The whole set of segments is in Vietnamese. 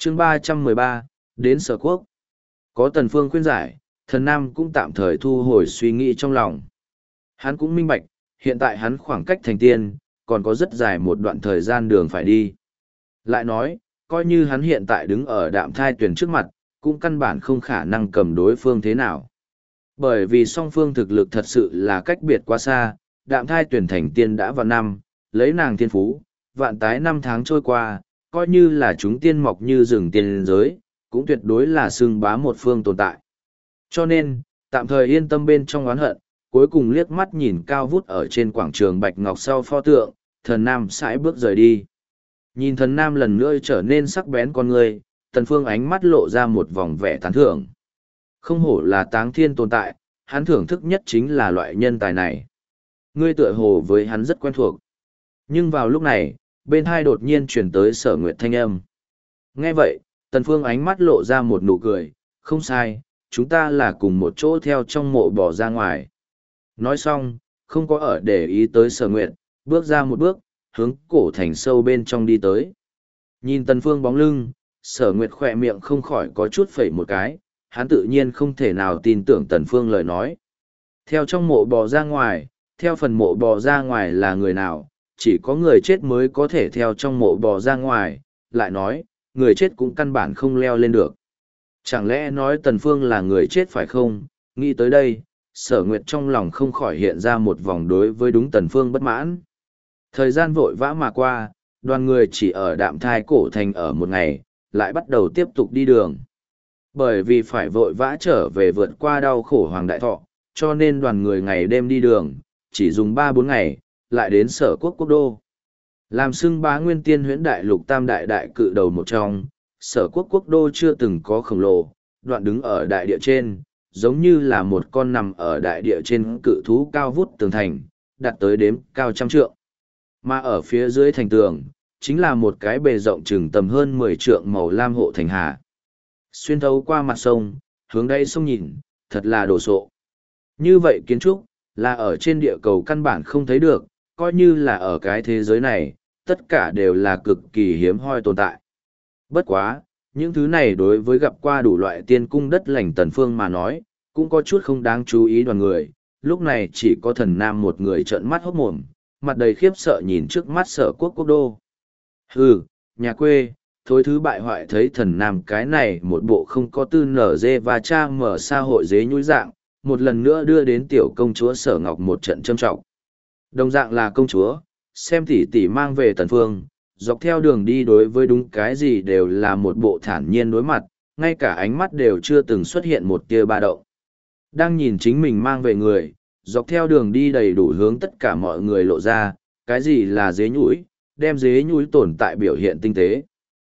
Chương 313, đến Sở Quốc. Có Tần Phương khuyên giải, Thần Nam cũng tạm thời thu hồi suy nghĩ trong lòng. Hắn cũng minh bạch, hiện tại hắn khoảng cách thành tiên, còn có rất dài một đoạn thời gian đường phải đi. Lại nói, coi như hắn hiện tại đứng ở Đạm Thai Tuyển trước mặt, cũng căn bản không khả năng cầm đối phương thế nào. Bởi vì song phương thực lực thật sự là cách biệt quá xa, Đạm Thai Tuyển thành tiên đã vào năm, lấy nàng thiên phú, vạn tái năm tháng trôi qua, coi như là chúng tiên mọc như rừng tiên giới, cũng tuyệt đối là xưng bá một phương tồn tại. Cho nên, tạm thời yên tâm bên trong oán hận, cuối cùng liếc mắt nhìn cao vút ở trên quảng trường Bạch Ngọc sau pho tượng, Thần Nam sải bước rời đi. Nhìn Thần Nam lần nữa trở nên sắc bén con người, Tần Phương ánh mắt lộ ra một vòng vẻ tán thưởng. Không hổ là táng thiên tồn tại, hắn thưởng thức nhất chính là loại nhân tài này. Ngươi tựa hồ với hắn rất quen thuộc. Nhưng vào lúc này, bên hai đột nhiên chuyển tới Sở Nguyệt thanh âm. Nghe vậy, Tần Phương ánh mắt lộ ra một nụ cười, không sai, chúng ta là cùng một chỗ theo trong mộ bỏ ra ngoài. Nói xong, không có ở để ý tới Sở Nguyệt, bước ra một bước, hướng cổ thành sâu bên trong đi tới. Nhìn Tần Phương bóng lưng, Sở Nguyệt khỏe miệng không khỏi có chút phẩy một cái, hắn tự nhiên không thể nào tin tưởng Tần Phương lời nói. Theo trong mộ bò ra ngoài, theo phần mộ bò ra ngoài là người nào, chỉ có người chết mới có thể theo trong mộ bò ra ngoài, lại nói, người chết cũng căn bản không leo lên được. Chẳng lẽ nói Tần Phương là người chết phải không? Nghĩ tới đây, Sở Nguyệt trong lòng không khỏi hiện ra một vòng đối với đúng Tần Phương bất mãn. Thời gian vội vã mà qua, đoàn người chỉ ở Đạm Thai cổ thành ở một ngày, lại bắt đầu tiếp tục đi đường. Bởi vì phải vội vã trở về vượt qua đau khổ Hoàng Đại Thọ, cho nên đoàn người ngày đêm đi đường, chỉ dùng 3-4 ngày, lại đến Sở Quốc quốc đô. Làm xưng bá nguyên tiên huyễn đại lục tam đại đại cự đầu một trong, Sở Quốc quốc đô chưa từng có khổng lồ, đoạn đứng ở đại địa trên, giống như là một con nằm ở đại địa trên cự thú cao vút tường thành, đạt tới đếm cao trăm trượng. Mà ở phía dưới thành tường, chính là một cái bề rộng chừng tầm hơn 10 trượng màu lam hộ thành hà. Xuyên thấu qua mặt sông, hướng đây sông nhìn, thật là đồ sộ. Như vậy kiến trúc, là ở trên địa cầu căn bản không thấy được, coi như là ở cái thế giới này, tất cả đều là cực kỳ hiếm hoi tồn tại. Bất quá, những thứ này đối với gặp qua đủ loại tiên cung đất lành Tần Phương mà nói, cũng có chút không đáng chú ý đoàn người, lúc này chỉ có Thần Nam một người trợn mắt hốt mồm, mặt đầy khiếp sợ nhìn trước mắt Sở Quốc quốc đô. Hừ, nhà quê, thối thứ bại hoại thấy Thần Nam cái này một bộ không có tư nở dê và cha mở xã hội dế nhũi dạng, một lần nữa đưa đến tiểu công chúa Sở Ngọc một trận châm trọng. Đồng dạng là công chúa, xem tỷ tỷ mang về Tần Phương, dọc theo đường đi đối với đúng cái gì đều là một bộ thản nhiên đối mặt, ngay cả ánh mắt đều chưa từng xuất hiện một tia ba động. Đang nhìn chính mình mang về người, dọc theo đường đi đầy đủ hướng tất cả mọi người lộ ra, cái gì là dế nhũi, đem dế nhũi tồn tại biểu hiện tinh tế.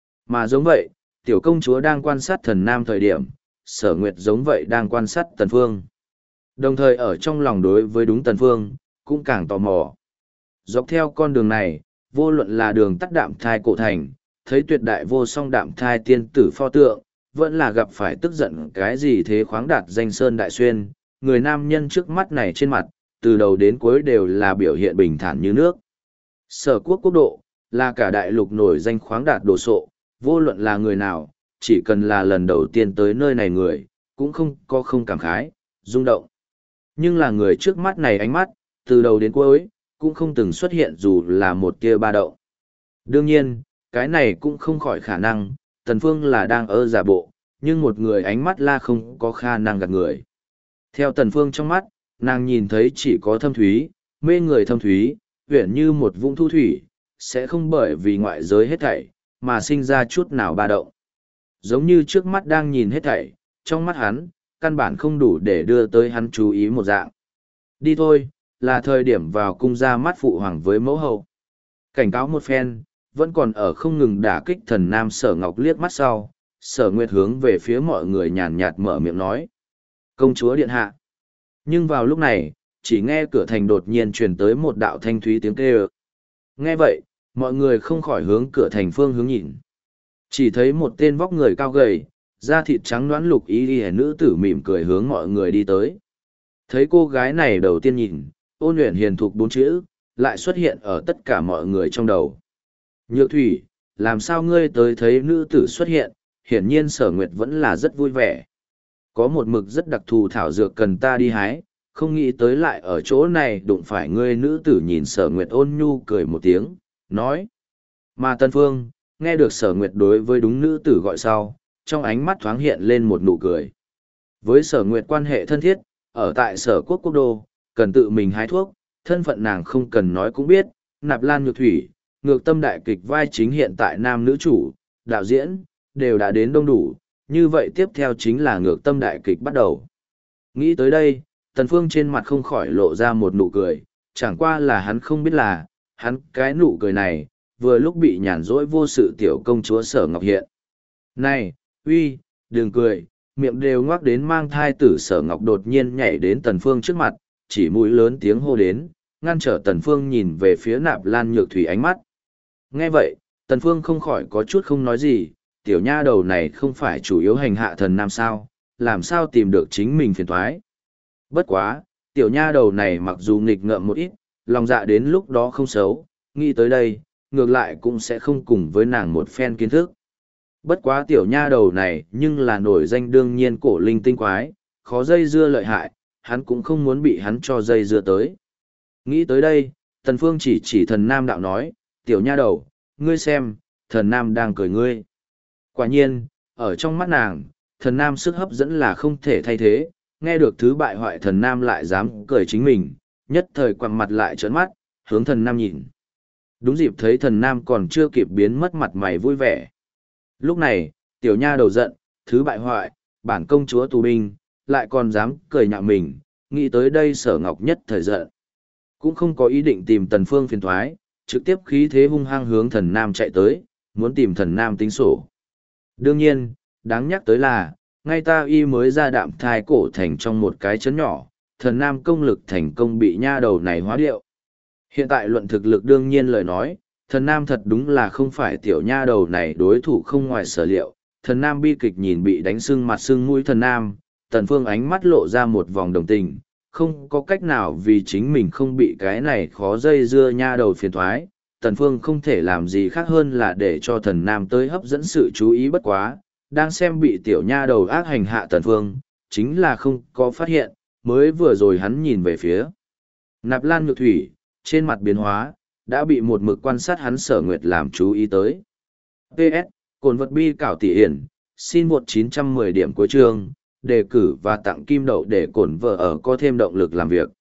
Mà giống vậy, tiểu công chúa đang quan sát Thần Nam thời điểm, Sở Nguyệt giống vậy đang quan sát Tần Phương. Đồng thời ở trong lòng đối với đúng Tần Phương, cũng càng tò mò. Dọc theo con đường này, vô luận là đường tắt Đạm Thai cổ thành, thấy tuyệt đại vô song Đạm Thai tiên tử pho tượng, vẫn là gặp phải tức giận cái gì thế khoáng đạt danh sơn đại xuyên, người nam nhân trước mắt này trên mặt, từ đầu đến cuối đều là biểu hiện bình thản như nước. Sở Quốc quốc độ, là cả đại lục nổi danh khoáng đạt đồ sộ, vô luận là người nào, chỉ cần là lần đầu tiên tới nơi này người, cũng không có không cảm khái, rung động. Nhưng là người trước mắt này ánh mắt, từ đầu đến cuối, cũng không từng xuất hiện dù là một tia ba động. Đương nhiên, cái này cũng không khỏi khả năng, Tần Phương là đang ở giả bộ, nhưng một người ánh mắt la không có khả năng gạt người. Theo Tần Phương trong mắt, nàng nhìn thấy chỉ có thâm thúy, mê người thâm thúy, uyển như một vũng thu thủy, sẽ không bởi vì ngoại giới hết thảy, mà sinh ra chút nào ba động. Giống như trước mắt đang nhìn hết thảy, trong mắt hắn, căn bản không đủ để đưa tới hắn chú ý một dạng. Đi thôi, là thời điểm vào cung ra mắt phụ hoàng với mẫu hậu. Cảnh cáo một phen, vẫn còn ở không ngừng đả kích Thần Nam Sở Ngọc liếc mắt sau, Sở Nguyệt hướng về phía mọi người nhàn nhạt mở miệng nói. Công chúa điện hạ. Nhưng vào lúc này, chỉ nghe cửa thành đột nhiên truyền tới một đạo thanh thúy tiếng kêu. Nghe vậy, mọi người không khỏi hướng cửa thành phương hướng nhìn. Chỉ thấy một tên vóc người cao gầy, da thịt trắng nõn lục y nữ tử mỉm cười hướng mọi người đi tới. Thấy cô gái này đầu tiên nhìn, ôn luyện hiền thục 4 chữ, lại xuất hiện ở tất cả mọi người trong đầu. Nhược thủy, làm sao ngươi tới thấy nữ tử xuất hiện, hiển nhiên Sở Nguyệt vẫn là rất vui vẻ. Có một mực rất đặc thù thảo dược cần ta đi hái, không nghĩ tới lại ở chỗ này đụng phải ngươi. Nữ tử nhìn Sở Nguyệt ôn nhu cười một tiếng, nói. Mà Tần Phương, nghe được Sở Nguyệt đối với đúng nữ tử gọi sau, trong ánh mắt thoáng hiện lên một nụ cười. Với Sở Nguyệt quan hệ thân thiết, ở tại Sở Quốc quốc đô, cần tự mình hái thuốc, thân phận nàng không cần nói cũng biết, Nạp Lan Nhược Thủy, Ngược Tâm đại kịch vai chính hiện tại nam nữ chủ, đạo diễn, đều đã đến đông đủ, như vậy tiếp theo chính là Ngược Tâm đại kịch bắt đầu. Nghĩ tới đây, Tần Phương trên mặt không khỏi lộ ra một nụ cười, chẳng qua là hắn không biết là, hắn cái nụ cười này, vừa lúc bị nhàn rỗi vô sự tiểu công chúa Sở Ngọc hiện. Này, uy, đừng cười, miệng đều ngoác đến mang thai tử Sở Ngọc đột nhiên nhảy đến Tần Phương trước mặt, chỉ mũi lớn tiếng hô đến, ngăn trở Tần Phương nhìn về phía Nạp Lan Nhược Thủy ánh mắt. Nghe vậy, Tần Phương không khỏi có chút không nói gì, tiểu nha đầu này không phải chủ yếu hành hạ thần nam sao, làm sao tìm được chính mình phiền toái. Bất quá, tiểu nha đầu này mặc dù nghịch ngợm một ít, lòng dạ đến lúc đó không xấu, nghĩ tới đây, ngược lại cũng sẽ không cùng với nàng một phen kiến thức. Bất quá tiểu nha đầu này nhưng là nổi danh đương nhiên cổ linh tinh quái, khó dây dưa lợi hại, hắn cũng không muốn bị hắn cho dây dưa tới. Nghĩ tới đây, Tần Phương chỉ thần nam đạo nói, tiểu nha đầu, ngươi xem, thần nam đang cười ngươi. Quả nhiên, ở trong mắt nàng, thần nam sức hấp dẫn là không thể thay thế, nghe được thứ bại hoại thần nam lại dám cười chính mình, nhất thời quằn mặt lại trợn mắt, hướng thần nam nhìn. Đúng dịp thấy thần nam còn chưa kịp biến mất mặt mày vui vẻ. Lúc này, tiểu nha đầu giận, thứ bại hoại, bản công chúa tù binh, lại còn dám cười nhạo mình, nghĩ tới đây Sở Ngọc nhất thời giận. Cũng không có ý định tìm Tần Phương phiền toái, trực tiếp khí thế hung hăng hướng thần nam chạy tới, muốn tìm thần nam tính sổ. Đương nhiên, đáng nhắc tới là, ngay ta y mới ra đạm thai cổ thành trong một cái chấn nhỏ, thần nam công lực thành công bị nha đầu này hóa điệu. Hiện tại luận thực lực đương nhiên lời nói, thần nam thật đúng là không phải tiểu nha đầu này đối thủ không ngoài sở liệu. Thần nam bi kịch nhìn bị đánh sưng mặt sưng mũi thần nam, Tần Phương ánh mắt lộ ra một vòng đồng tình, không có cách nào vì chính mình không bị cái này khó dây dưa nha đầu phiền toái. Tần Phương không thể làm gì khác hơn là để cho thần nam tới hấp dẫn sự chú ý. Bất quá, đang xem bị tiểu nha đầu ác hành hạ Tần Phương, chính là không có phát hiện, mới vừa rồi hắn nhìn về phía Nạp Lan Nhược Thủy, trên mặt biến hóa, đã bị một mực quan sát hắn Sở Nguyệt làm chú ý tới. PS, cồn vật bi cảo tỷ hiển, xin một 910 điểm cuối chương, đề cử và tặng kim đậu để cổn vợ ở có thêm động lực làm việc.